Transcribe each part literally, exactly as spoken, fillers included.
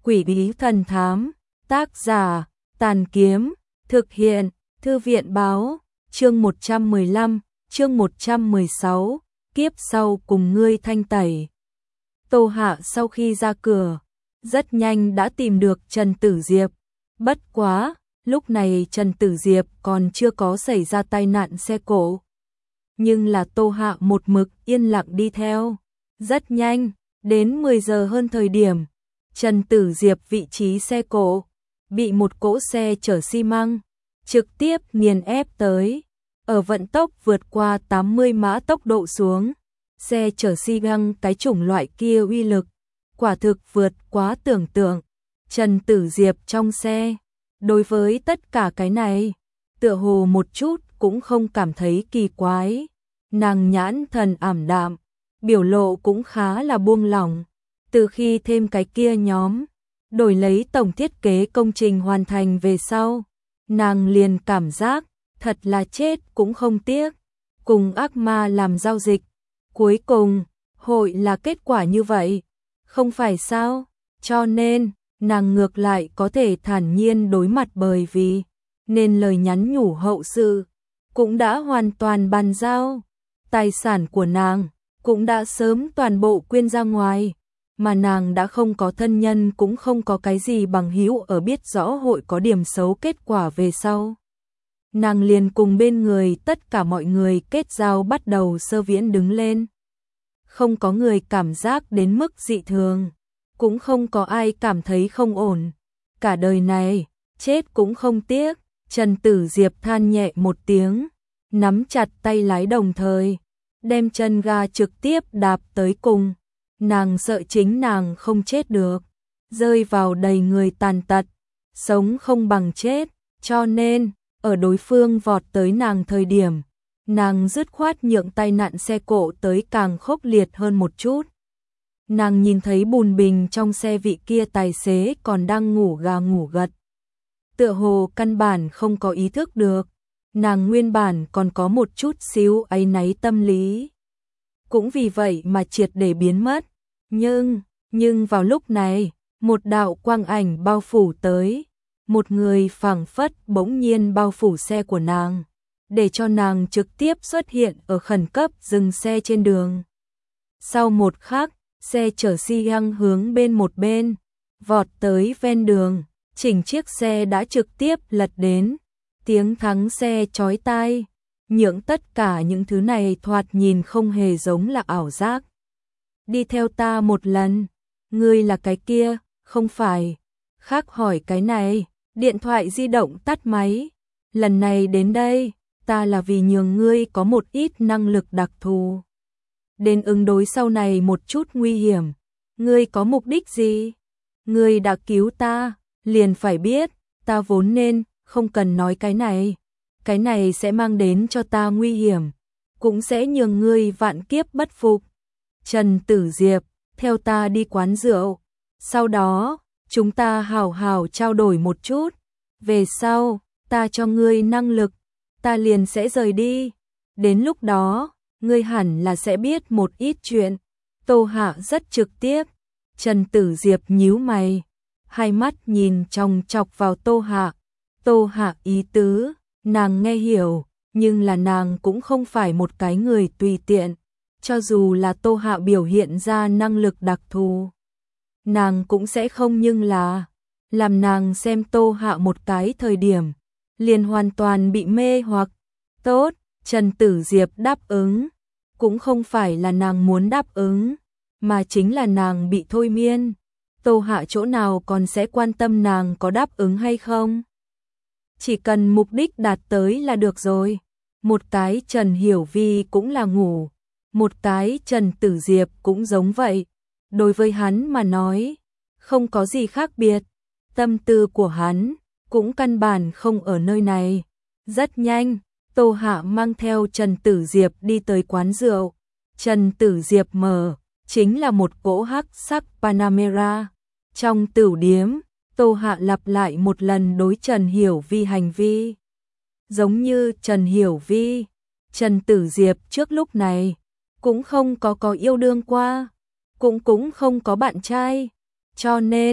Quỷ bí thần thám, tác giả, Tàn Kiếm, thực hiện, Thư viện báo, chương một trăm mười lăm, chương một trăm mười sáu, kiếp sau cùng ngươi thanh tẩy. Tô Hạ sau khi ra cửa, rất nhanh đã tìm được Trần Tử Diệp. Bất quá, lúc này Trần Tử Diệp còn chưa có xảy ra tai nạn xe cộ. Nhưng là Tô Hạ một mực yên lặng đi theo. Rất nhanh, đến mười giờ hơn thời điểm, Trần Tử Diệp vị trí xe cộ bị một cỗ xe chở xi măng trực tiếp nghiền ép tới. Ở vận tốc vượt qua tám mươi mã tốc độ xuống, xe chở xi măng cái chủng loại kia uy lực quả thực vượt quá tưởng tượng. Trần Tử Diệp trong xe, đối với tất cả cái này, tựa hồ một chút cũng không cảm thấy kỳ quái. Nàng nhãn thần ảm đạm, biểu lộ cũng khá là buông lỏng. Từ khi thêm cái kia nhóm, đổi lấy tổng thiết kế công trình hoàn thành về sau, nàng liền cảm giác, thật là chết cũng không tiếc. Cùng ác ma làm giao dịch, cuối cùng, hội là kết quả như vậy, không phải sao? Cho nên, nàng ngược lại có thể thản nhiên đối mặt bởi vì, nên lời nhắn nhủ hậu sự, cũng đã hoàn toàn bàn giao. Tài sản của nàng, cũng đã sớm toàn bộ quyên ra ngoài, mà nàng đã không có thân nhân cũng không có cái gì bằng hữu ở biết rõ hội có điểm xấu kết quả về sau. Nàng liền cùng bên người tất cả mọi người kết giao bắt đầu sơ viễn đứng lên. Không có người cảm giác đến mức dị thường, cũng không có ai cảm thấy không ổn. Cả đời này, chết cũng không tiếc. Trần Tử Diệp than nhẹ một tiếng, nắm chặt tay lái đồng thời, đem chân ga trực tiếp đạp tới cùng. Nàng sợ chính nàng không chết được, rơi vào đầy người tàn tật, sống không bằng chết, cho nên, ở đối phương vọt tới nàng thời điểm, nàng dứt khoát nhượng tai nạn xe cộ tới càng khốc liệt hơn một chút. Nàng nhìn thấy bùn bình trong xe vị kia tài xế còn đang ngủ gà ngủ gật. Tựa hồ căn bản không có ý thức được, nàng nguyên bản còn có một chút xíu áy náy tâm lý. Cũng vì vậy mà triệt để biến mất. Nhưng, nhưng vào lúc này, một đạo quang ảnh bao phủ tới. Một người phảng phất bỗng nhiên bao phủ xe của nàng, để cho nàng trực tiếp xuất hiện ở khẩn cấp dừng xe trên đường. Sau một khắc, xe chở xi măng hướng bên một bên, vọt tới ven đường, chỉnh chiếc xe đã trực tiếp lật đến. Tiếng thắng xe chói tai, nhượng tất cả những thứ này thoạt nhìn không hề giống là ảo giác. Đi theo ta một lần, ngươi là cái kia, không phải. Khác hỏi cái này, điện thoại di động tắt máy. Lần này đến đây, ta là vì nhường ngươi có một ít năng lực đặc thù, đến ứng đối sau này một chút nguy hiểm. Ngươi có mục đích gì? Ngươi đã cứu ta, liền phải biết, ta vốn nên không cần nói cái này. Cái này sẽ mang đến cho ta nguy hiểm, cũng sẽ nhường ngươi vạn kiếp bất phục. Trần Tử Diệp, theo ta đi quán rượu, sau đó, chúng ta hào hào trao đổi một chút. Về sau, ta cho ngươi năng lực, ta liền sẽ rời đi. Đến lúc đó, ngươi hẳn là sẽ biết một ít chuyện. Tô Hạ rất trực tiếp. Trần Tử Diệp nhíu mày, hai mắt nhìn chòng chọc vào Tô Hạ. Tô Hạ ý tứ, nàng nghe hiểu, nhưng là nàng cũng không phải một cái người tùy tiện. Cho dù là Tô Hạ biểu hiện ra năng lực đặc thù, nàng cũng sẽ không, nhưng là làm nàng xem Tô Hạ một cái thời điểm, liền hoàn toàn bị mê hoặc. Tốt, Trần Tử Diệp đáp ứng, cũng không phải là nàng muốn đáp ứng, mà chính là nàng bị thôi miên. Tô Hạ chỗ nào còn sẽ quan tâm nàng có đáp ứng hay không? Chỉ cần mục đích đạt tới là được rồi. Một cái Trần Hiểu Vi cũng là ngủ, một cái Trần Tử Diệp cũng giống vậy. Đối với hắn mà nói, không có gì khác biệt. Tâm tư của hắn cũng căn bản không ở nơi này. Rất nhanh, Tô Hạ mang theo Trần Tử Diệp đi tới quán rượu. Trần Tử Diệp mở, chính là một cỗ hắc sắc Panamera. Trong tửu điếm, Tô Hạ lặp lại một lần đối Trần Hiểu Vi hành vi. Giống như Trần Hiểu Vi, Trần Tử Diệp trước lúc này cũng không có có yêu đương qua, cũng cũng không có bạn trai. Cho nên,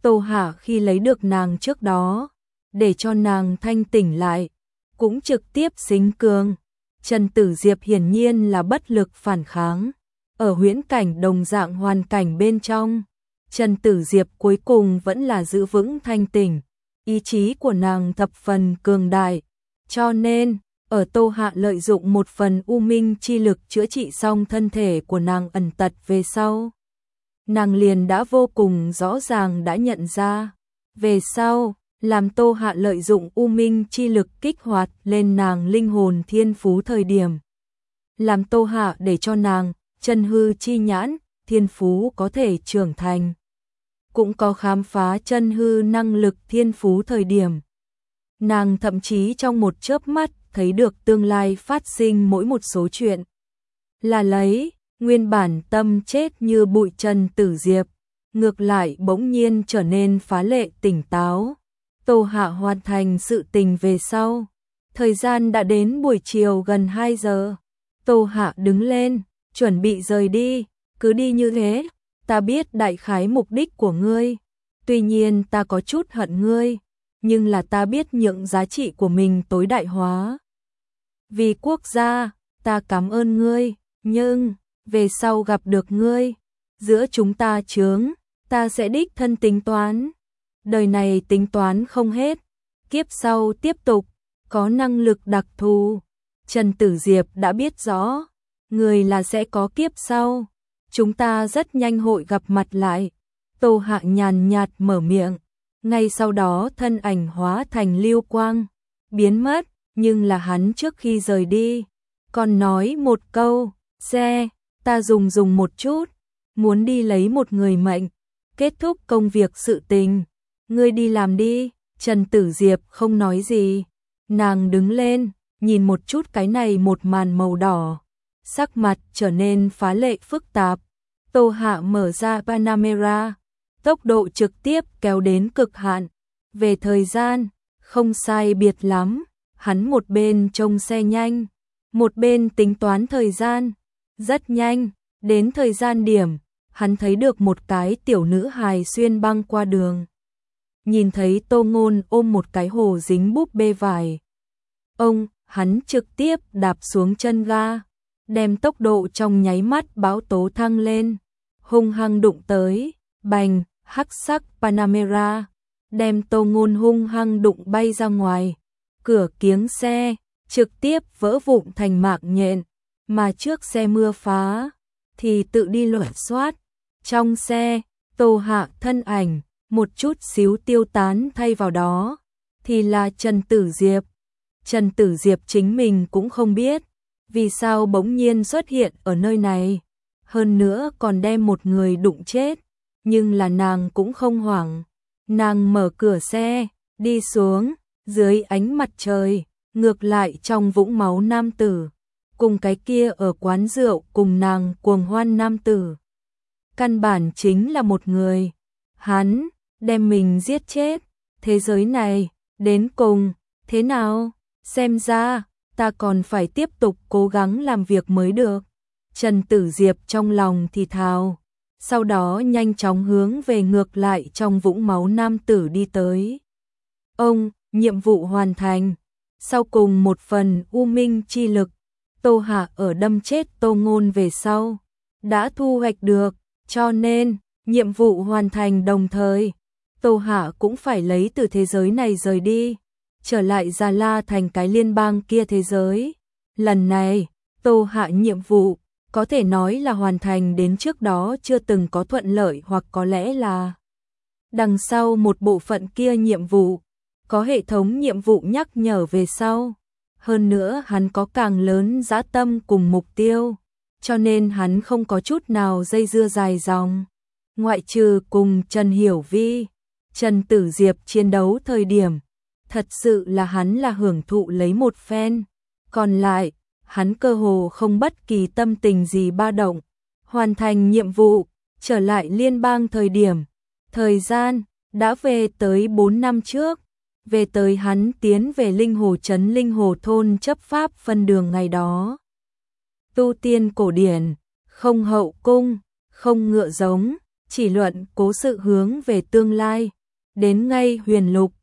Tô Hạ khi lấy được nàng trước đó, để cho nàng thanh tỉnh lại, cũng trực tiếp xính cương. Trần Tử Diệp hiển nhiên là bất lực phản kháng. Ở huyễn cảnh đồng dạng hoàn cảnh bên trong, Trần Tử Diệp cuối cùng vẫn là giữ vững thanh tỉnh, ý chí của nàng thập phần cường đại, cho nên, ở Tô Hạ lợi dụng một phần u minh chi lực chữa trị xong thân thể của nàng ẩn tật về sau. Nàng liền đã vô cùng rõ ràng đã nhận ra, về sau, làm Tô Hạ lợi dụng u minh chi lực kích hoạt lên nàng linh hồn thiên phú thời điểm. Làm Tô Hạ để cho nàng, chân hư chi nhãn, thiên phú có thể trưởng thành. Cũng có khám phá chân hư năng lực thiên phú thời điểm. Nàng thậm chí trong một chớp mắt thấy được tương lai phát sinh mỗi một số chuyện. Là lấy, nguyên bản tâm chết như bụi Trần Tử Diệp, ngược lại bỗng nhiên trở nên phá lệ tỉnh táo. Tô Hạ hoàn thành sự tình về sau. Thời gian đã đến buổi chiều gần hai giờ. Tô Hạ đứng lên, chuẩn bị rời đi, cứ đi như thế, ta biết đại khái mục đích của ngươi. Tuy nhiên ta có chút hận ngươi, nhưng là ta biết nhượng giá trị của mình tối đại hóa. Vì quốc gia, ta cảm ơn ngươi, nhưng, về sau gặp được ngươi, giữa chúng ta chướng, ta sẽ đích thân tính toán. Đời này tính toán không hết, kiếp sau tiếp tục, có năng lực đặc thù. Trần Tử Diệp đã biết rõ, người là sẽ có kiếp sau, chúng ta rất nhanh hội gặp mặt lại. Tô Hạ nhàn nhạt mở miệng, ngay sau đó thân ảnh hóa thành lưu quang, biến mất, nhưng là hắn trước khi rời đi, còn nói một câu, xe, ta dùng dùng một chút, muốn đi lấy một người mệnh, kết thúc công việc sự tình, ngươi đi làm đi. Trần Tử Diệp không nói gì, nàng đứng lên, nhìn một chút cái này một màn màu đỏ, sắc mặt trở nên phá lệ phức tạp. Tô Hạ mở ra Panamera, tốc độ trực tiếp kéo đến cực hạn. Về thời gian, không sai biệt lắm, hắn một bên trông xe nhanh, một bên tính toán thời gian. Rất nhanh, đến thời gian điểm, hắn thấy được một cái tiểu nữ hài xuyên băng qua đường. Nhìn thấy Tô Ngôn ôm một cái hồ dính búp bê vải. Ông, hắn trực tiếp đạp xuống chân ga, đem tốc độ trong nháy mắt báo tố thăng lên, hung hăng đụng tới, bành, hắc sắc Panamera, đem Tô Ngôn hung hăng đụng bay ra ngoài, cửa kiếng xe trực tiếp vỡ vụn thành mạc nhện, mà trước xe mưa phá thì tự đi lội xoát. Trong xe, Tô Hạ thân ảnh một chút xíu tiêu tán, thay vào đó thì là Trần Tử Diệp. Trần Tử Diệp chính mình cũng không biết vì sao bỗng nhiên xuất hiện ở nơi này, hơn nữa còn đem một người đụng chết, nhưng là nàng cũng không hoảng. Nàng mở cửa xe, đi xuống, dưới ánh mặt trời, ngược lại trong vũng máu nam tử, cùng cái kia ở quán rượu cùng nàng cuồng hoan nam tử. Căn bản chính là một người, hắn đem mình giết chết. Thế giới này, đến cùng, thế nào? Xem ra, ta còn phải tiếp tục cố gắng làm việc mới được. Trần Tử Diệp trong lòng thì thào, sau đó nhanh chóng hướng về ngược lại trong vũng máu nam tử đi tới. Ông, nhiệm vụ hoàn thành. Sau cùng một phần u minh chi lực, Tô Hạ ở đâm chết Tô Ngôn về sau, đã thu hoạch được, cho nên, nhiệm vụ hoàn thành đồng thời, Tô Hạ cũng phải lấy từ thế giới này rời đi, trở lại Già La thành cái liên bang kia thế giới. Lần này, Tô Hạ nhiệm vụ, có thể nói là hoàn thành đến trước đó chưa từng có thuận lợi, hoặc có lẽ là đằng sau một bộ phận kia nhiệm vụ, có hệ thống nhiệm vụ nhắc nhở về sau. Hơn nữa hắn có càng lớn dã tâm cùng mục tiêu, cho nên hắn không có chút nào dây dưa dài dòng. Ngoại trừ cùng Trần Hiểu Vi, Trần Tử Diệp chiến đấu thời điểm, thật sự là hắn là hưởng thụ lấy một phen. Còn lại, hắn cơ hồ không bất kỳ tâm tình gì ba động. Hoàn thành nhiệm vụ, trở lại liên bang thời điểm, thời gian đã về tới bốn năm trước. Về tới hắn tiến về Linh Hồ trấn Linh Hồ thôn chấp pháp phân đường ngày đó. Tu tiên cổ điển, không hậu cung, không ngựa giống, chỉ luận cố sự hướng về tương lai. Đến ngay huyền lục,